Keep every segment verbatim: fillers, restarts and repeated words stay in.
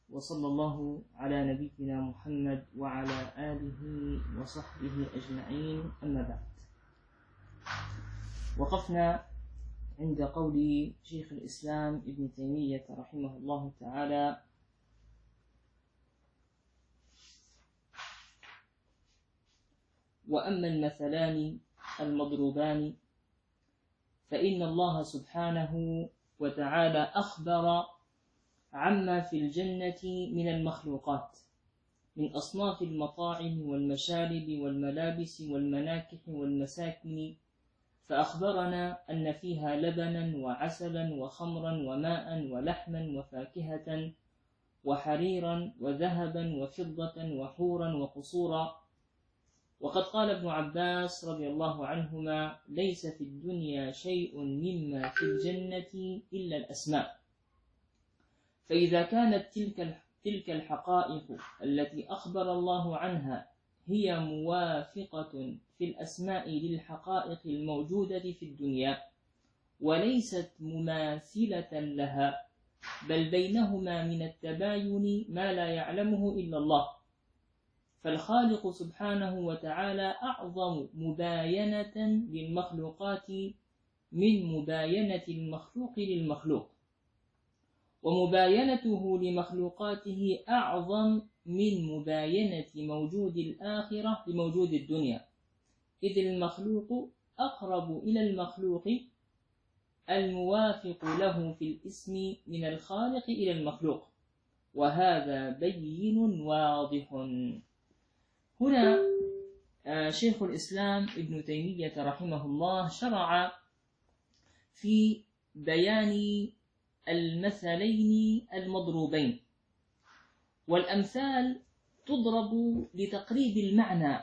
وصلى الله على نبينا محمد وعلى آله وصحبه أجمعين، أما بعد. وقفنا عند قول شيخ الإسلام ابن تيمية رحمه الله تعالى: وأما المثلان المضروبان فإن الله سبحانه وتعالى أخبر عما في الجنة من المخلوقات من أصناف المطاعم والمشارب والملابس والمناكح والمساكن، فأخبرنا أن فيها لبنا وعسلا وخمرا وماء ولحما وفاكهة وحريرا وذهبا وفضة وحورا وقصورا. وقد قال ابن عباس رضي الله عنهما: ليس في الدنيا شيء مما في الجنة إلا الأسماء. فإذا كانت تلك تلك الحقائق التي أخبر الله عنها هي موافقة في الأسماء للحقائق الموجودة في الدنيا وليست مماثلة لها، بل بينهما من التباين ما لا يعلمه إلا الله، فالخالق سبحانه وتعالى أعظم مباينة للمخلوقات من مباينة المخلوق للمخلوق، ومباينته لمخلوقاته أعظم من مباينة موجود الآخرة لموجود الدنيا، إذ المخلوق أقرب إلى المخلوق الموافق له في الاسم من الخالق إلى المخلوق، وهذا بين واضح. هنا شيخ الإسلام ابن تيمية رحمه الله شرع في بيان المثلين المضروبين، والأمثال تضرب لتقريب المعنى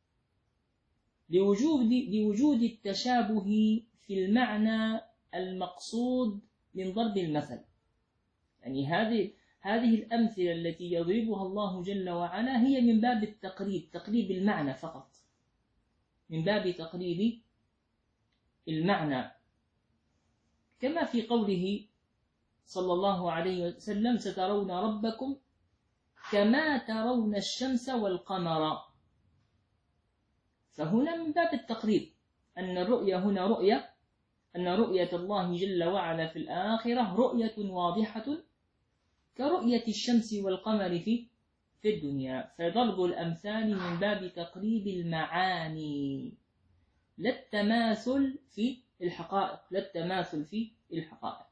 لوجود لوجود التشابه في المعنى المقصود من ضرب المثل. يعني هذه هذه الأمثلة التي يضربها الله جل وعلا هي من باب التقريب، تقريب المعنى فقط، من باب تقريب المعنى، كما في قوله صلى الله عليه وسلم: سترون ربكم كما ترون الشمس والقمر. فهنا من باب التقريب أن الرؤية هنا رؤية أن رؤية الله جل وعلا في الآخرة رؤية واضحة كرؤية الشمس والقمر في في الدنيا. فضرب الأمثال من باب تقريب المعاني، لا التماثل في الحقائق، لا التماثل في الحقائق.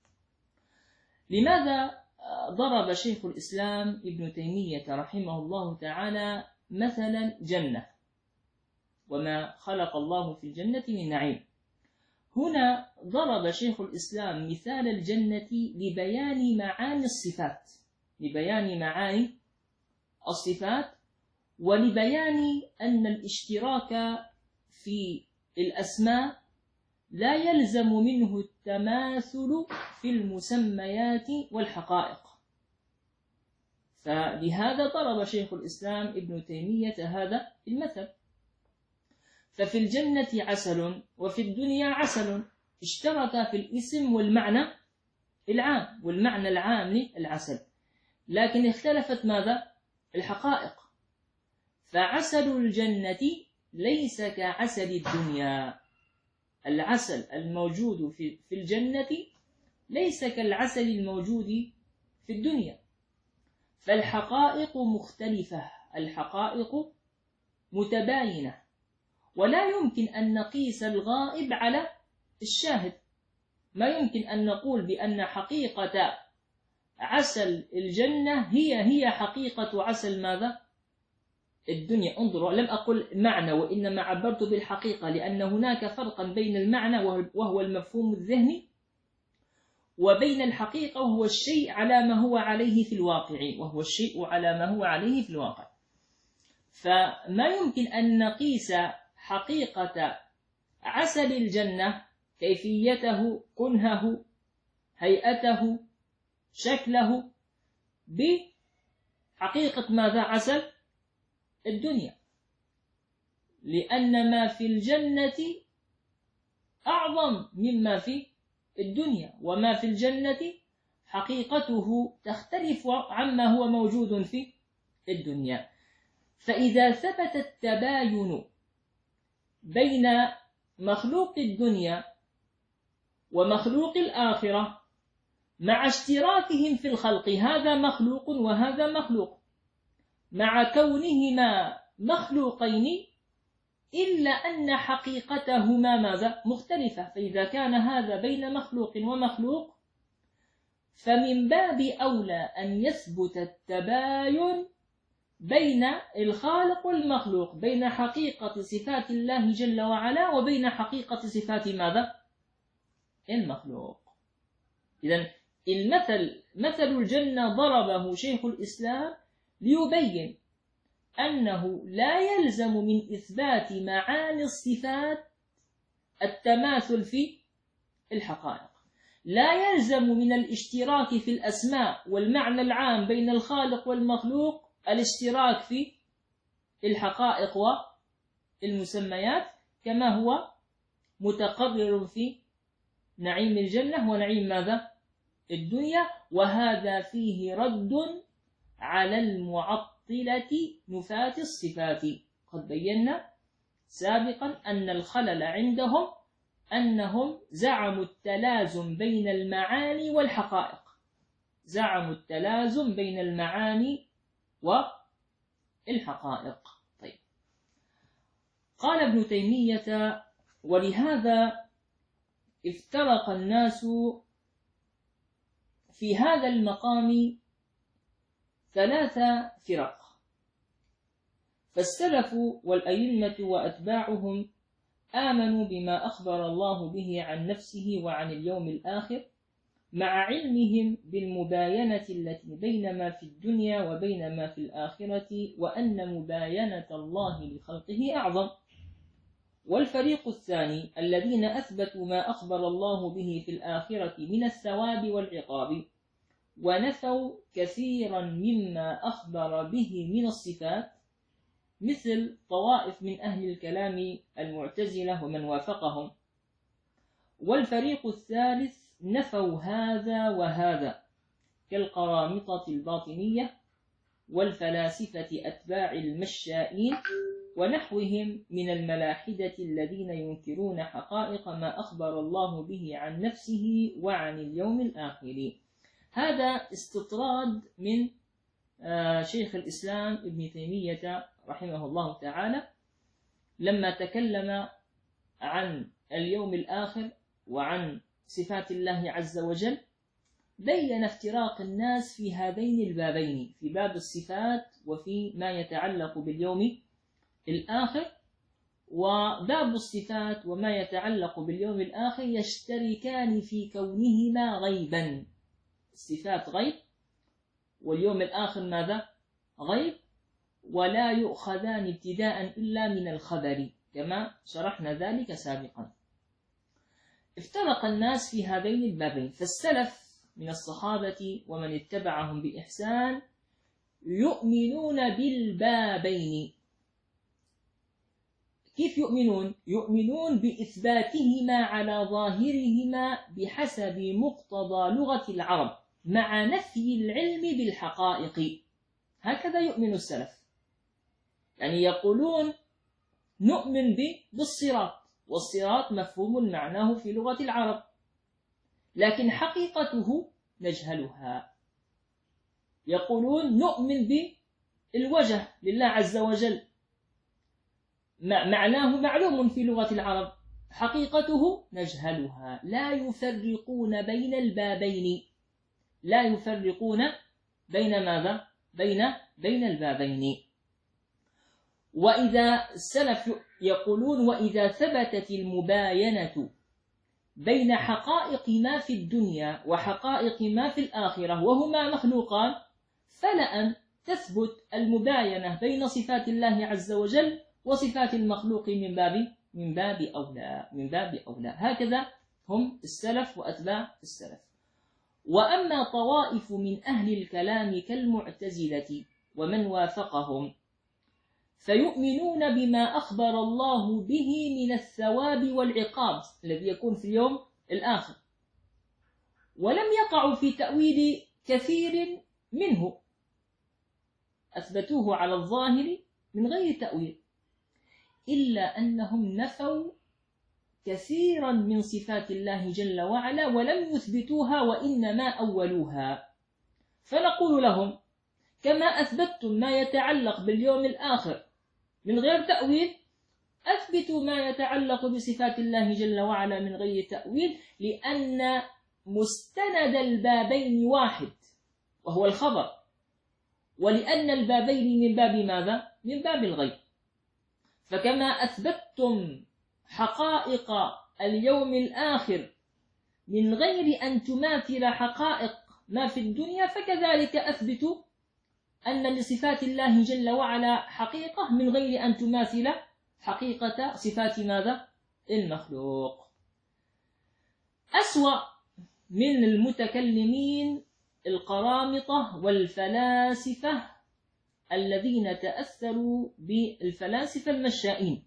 لماذا ضرب شيخ الإسلام ابن تيمية رحمه الله تعالى مثلا جنة وما خلق الله في الجنة من نعيم؟ هنا ضرب شيخ الإسلام مثال الجنة لبيان معاني الصفات، لبيان معاني الصفات ولبيان أن الاشتراك في الأسماء لا يلزم منه التماثل في المسميات والحقائق. فلهذا ضرب شيخ الإسلام ابن تيمية هذا المثل. ففي الجنة عسل وفي الدنيا عسل، اشتركا في الاسم والمعنى العام والمعنى العام للعسل، لكن اختلفت ماذا؟ الحقائق. فعسل الجنة ليس كعسل الدنيا، العسل الموجود في الجنة ليس كالعسل الموجود في الدنيا، فالحقائق مختلفة، الحقائق متباينة، ولا يمكن أن نقيس الغائب على الشاهد. ما يمكن أن نقول بأن حقيقة عسل الجنة هي هي حقيقة عسل ماذا؟ الدنيا. انظروا، لم أقل معنى وإنما عبرت بالحقيقة، لأن هناك فرقا بين المعنى وهو المفهوم الذهني وبين الحقيقة وهو الشيء على ما هو عليه في الواقع وهو الشيء على ما هو عليه في الواقع. فما يمكن أن نقيس حقيقة عسل الجنة، كيفيته، كنهه، هيئته، شكله، بحقيقة ماذا؟ عسل الدنيا، لأن ما في الجنة أعظم مما في الدنيا، وما في الجنة حقيقته تختلف عما هو موجود في الدنيا. فإذا ثبت التباين بين مخلوق الدنيا ومخلوق الآخرة مع اشتراكهم في الخلق، هذا مخلوق وهذا مخلوق، مع كونهما مخلوقين إلا أن حقيقتهما ماذا؟ مختلفة. فإذا كان هذا بين مخلوق ومخلوق فمن باب أولى أن يثبت التباين بين الخالق والمخلوق، بين حقيقة صفات الله جل وعلا وبين حقيقة صفات ماذا؟ المخلوق. إذن المثل مثل الجنة ضربه شيخ الإسلام ليبين أنه لا يلزم من إثبات معاني الصفات التماثل في الحقائق، لا يلزم من الاشتراك في الأسماء والمعنى العام بين الخالق والمخلوق الاشتراك في الحقائق والمسميات، كما هو متقرر في نعيم الجنة ونعيم ماذا؟ الدنيا. وهذا فيه رد على المعطلة نفاة الصفات. قد بينا سابقا أن الخلل عندهم أنهم زعموا التلازم بين المعاني والحقائق، زعموا التلازم بين المعاني والحقائق. طيب، قال ابن تيمية: ولهذا افترق الناس في هذا المقام ثلاث فرق، فالسلف والأئمة وأتباعهم آمنوا بما أخبر الله به عن نفسه وعن اليوم الآخر، مع علمهم بالمباينة التي بين ما في الدنيا وبين ما في الآخرة، وأن مباينة الله لخلقه أعظم. والفريق الثاني الذين أثبتوا ما أخبر الله به في الآخرة من الثواب والعقاب، ونفوا كثيرا مما أخبر به من الصفات، مثل طوائف من أهل الكلام المعتزلة ومن وافقهم. والفريق الثالث نفوا هذا وهذا، كالقرامطة الباطنية والفلاسفة أتباع المشائين ونحوهم من الملاحدة الذين ينكرون حقائق ما أخبر الله به عن نفسه وعن اليوم الآخر. هذا استطراد من شيخ الإسلام ابن تيمية رحمه الله تعالى، لما تكلم عن اليوم الآخر وعن صفات الله عز وجل بين افتراق الناس في هذين البابين، في باب الصفات وفي ما يتعلق باليوم الآخر. وباب الصفات وما يتعلق باليوم الآخر يشتركان في كونهما غيبا، الصفات غيب واليوم الآخر ماذا؟ غيب، ولا يؤخذان ابتداء إلا من الخبر، كما شرحنا ذلك سابقا. افترق الناس في هذين البابين، فالسلف من الصحابة ومن اتبعهم بإحسان يؤمنون بالبابين. كيف يؤمنون؟ يؤمنون بإثباتهما على ظاهرهما بحسب مقتضى لغة العرب، مع نفي العلم بالحقائق. هكذا يؤمن السلف، يعني يقولون نؤمن بالصراط، والصراط مفهوم معناه في لغة العرب، لكن حقيقته نجهلها. يقولون نؤمن بالوجه لله عز وجل، معناه معلوم في لغة العرب، حقيقته نجهلها. لا يفرقون بين البابين، لا يفرقون بين ماذا؟ بين بين البابين. وإذا السلف يقولون وإذا ثبتت المباينة بين حقائق ما في الدنيا وحقائق ما في الآخرة وهما مخلوقان، فلأن تثبت المباينة بين صفات الله عز وجل وصفات المخلوق من باب من باب أولى من باب أولى. هكذا هم السلف وأتباع السلف. وأما طوائف من أهل الكلام كالمعتزلة ومن وافقهم فيؤمنون بما أخبر الله به من الثواب والعقاب الذي يكون في اليوم الآخر، ولم يقعوا في تأويل كثير منه، أثبتوه على الظاهر من غير تأويل، إلا أنهم نفوا كثيرا من صفات الله جل وعلا ولم يثبتوها وإنما أولوها. فنقول لهم: كما أثبتتم ما يتعلق باليوم الآخر من غير تأويل، أثبتوا ما يتعلق بصفات الله جل وعلا من غير تأويل، لأن مستند البابين واحد وهو الخبر، ولأن البابين من باب ماذا؟ من باب الغيب. فكما أثبتتم حقائق اليوم الآخر من غير أن تماثل حقائق ما في الدنيا، فكذلك أثبتوا أن لصفات الله جل وعلا حقيقة من غير أن تماثل حقيقة صفات ماذا؟ المخلوق. أسوأ من المتكلمين القرامطة والفلاسفة الذين تأثروا بالفلاسفة المشائين.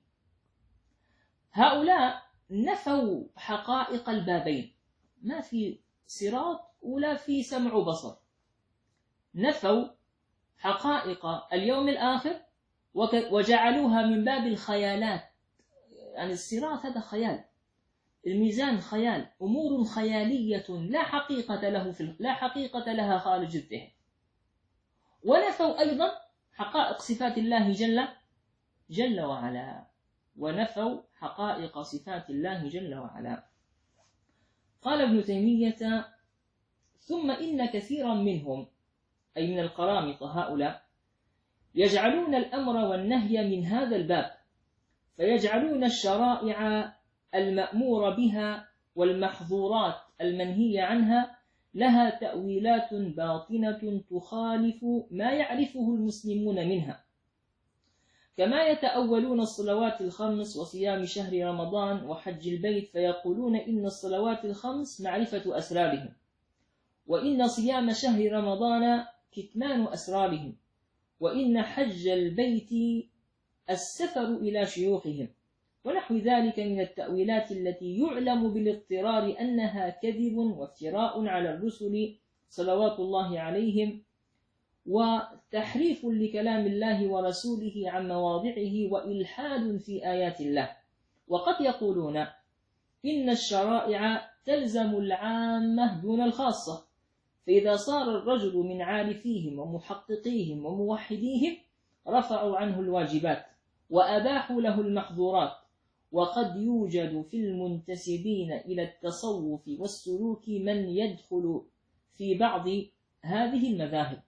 هؤلاء نفوا حقائق البابين، ما في صراط ولا في سمع وبصر، نفوا حقائق اليوم الآخر وجعلوها من باب الخيالات. يعني الصراط هذا خيال، الميزان خيال، أمور خيالية لا حقيقة له في لا حقيقة لها خارج الذهن. ونفوا أيضا حقائق صفات الله جل جل وعلا، ونفوا حقائق صفات الله جل وعلا. قال ابن تيمية: ثم إن كثيرا منهم، أي من القرامطة هؤلاء، يجعلون الأمر والنهي من هذا الباب، فيجعلون الشرائع المأمور بها والمحظورات المنهي عنها لها تأويلات باطنة تخالف ما يعرفه المسلمون منها، كما يتأولون الصلوات الخمس وصيام شهر رمضان وحج البيت، فيقولون إن الصلوات الخمس معرفة أسرارهم، وإن صيام شهر رمضان كتمان أسرارهم، وإن حج البيت السفر إلى شيوخهم، ونحو ذلك من التأويلات التي يعلم بالاضطرار أنها كذب وافتراء على الرسل صلوات الله عليهم، وتحريف لكلام الله ورسوله عن مواضعه، وإلحاد في آيات الله. وقد يقولون إن الشرائع تلزم العامة دون الخاصة، فإذا صار الرجل من عارفيهم ومحققيهم وموحديهم رفعوا عنه الواجبات وأباحوا له المحظورات. وقد يوجد في المنتسبين إلى التصوف والسلوك من يدخل في بعض هذه المذاهب.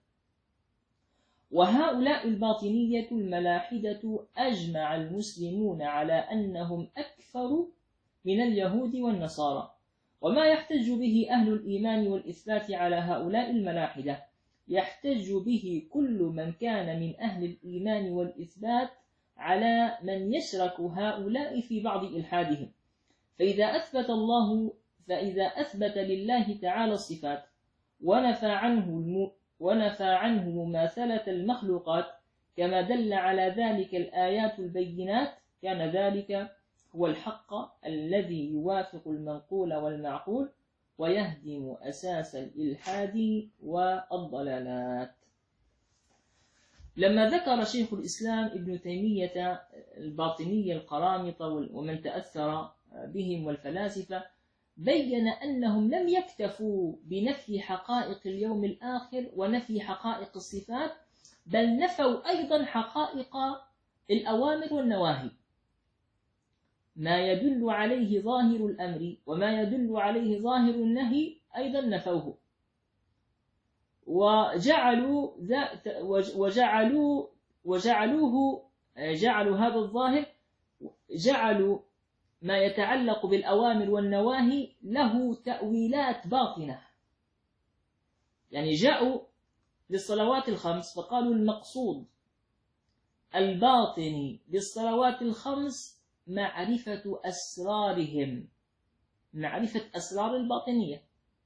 وهؤلاء الباطنية الملاحدة أجمع المسلمون على أنهم أكثر من اليهود والنصارى. وما يحتج به أهل الإيمان والإثبات على هؤلاء الملاحدة يحتج به كل من كان من أهل الإيمان والإثبات على من يشرك هؤلاء في بعض إلحادهم. فإذا أثبت الله فإذا أثبت لله تعالى الصفات ونفى عنه الم... ونفى عنه مماثلة المخلوقات كما دل على ذلك الآيات البينات، كان ذلك هو الحق الذي يوافق المنقول والمعقول ويهدم أساس الإلحاد والضلالات. لما ذكر شيخ الإسلام ابن تيمية الباطنية القرامطة ومن تأثر بهم والفلاسفة، بين أنهم لم يكتفوا بنفي حقائق اليوم الآخر ونفي حقائق الصفات، بل نفوا أيضا حقائق الأوامر والنواهي، ما يدل عليه ظاهر الأمر وما يدل عليه ظاهر النهي أيضا نفوه، وجعلوا وجعلوا وجعلوه جعلوا هذا الظاهر، جعلوا ما يتعلق بالأوامر والنواهي له تأويلات باطنة. يعني جاءوا للصلوات الخمس فقالوا المقصود الباطني بالصلوات الخمس معرفة أسرارهم، معرفة أسرار الباطنية.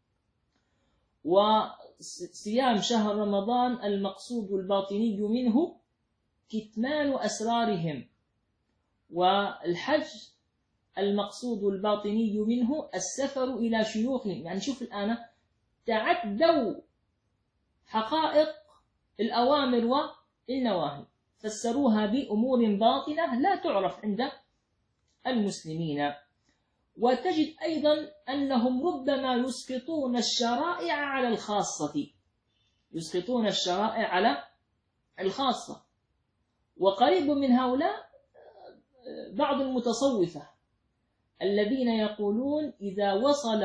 وصيام شهر رمضان المقصود الباطني منه كتمان أسرارهم، والحج المقصود الباطني منه السفر إلى شيوخهم. يعني شوف الآن تعدوا حقائق الأوامر والنواهي، فسروها بأمور باطنة لا تعرف عند المسلمين. وتجد أيضا أنهم ربما يسقطون الشرائع على الخاصة، يسقطون الشرائع على الخاصة. وقريب من هؤلاء بعض المتصوفة الذين يقولون إذا وصل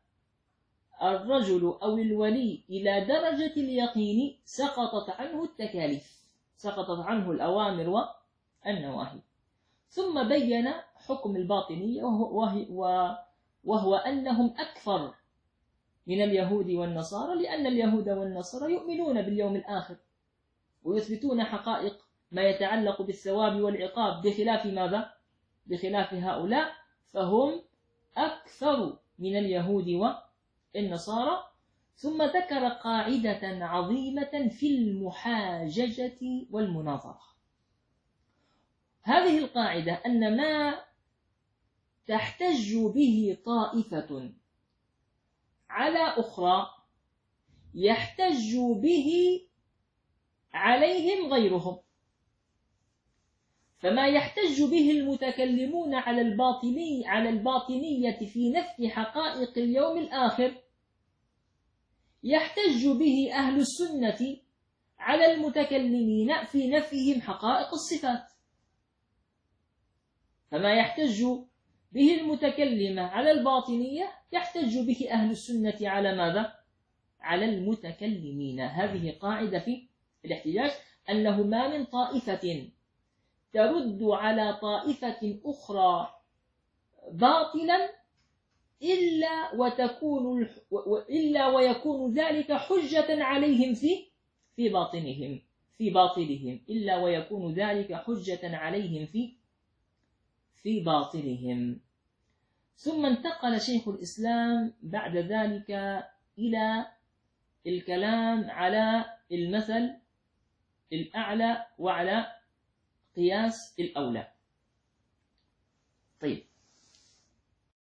الرجل أو الولي إلى درجة اليقين سقطت عنه التكاليف، سقطت عنه الأوامر والنواهي. ثم بين حكم الباطنية وهو, وهو أنهم أكثر من اليهود والنصارى، لأن اليهود والنصارى يؤمنون باليوم الآخر ويثبتون حقائق ما يتعلق بالثواب والعقاب، بخلاف ماذا؟ بخلاف هؤلاء، فهم أكثر من اليهود والنصارى. ثم ذكر قاعدة عظيمة في المحاججة والمناظرة. هذه القاعدة أن ما تحتج به طائفة على أخرى يحتج به عليهم غيرهم، فما يحتج به المتكلمون على الباطني على الباطنية في نفي حقائق اليوم الآخر يحتج به أهل السنة على المتكلمين في نفيهم حقائق الصفات. فما يحتج به المتكلم على الباطنية يحتج به أهل السنة على ماذا؟ على المتكلمين. هذه قاعدة في الاحتجاج، أنه ما من طائفة ترد على طائفة أخرى باطلا إلا وتكون إلا ويكون ذلك حجة عليهم في في باطنهم في باطلهم إلا ويكون ذلك حجة عليهم في في باطلهم. ثم انتقل شيخ الإسلام بعد ذلك إلى الكلام على المثل الأعلى وعلى قياس الأولى. طيب،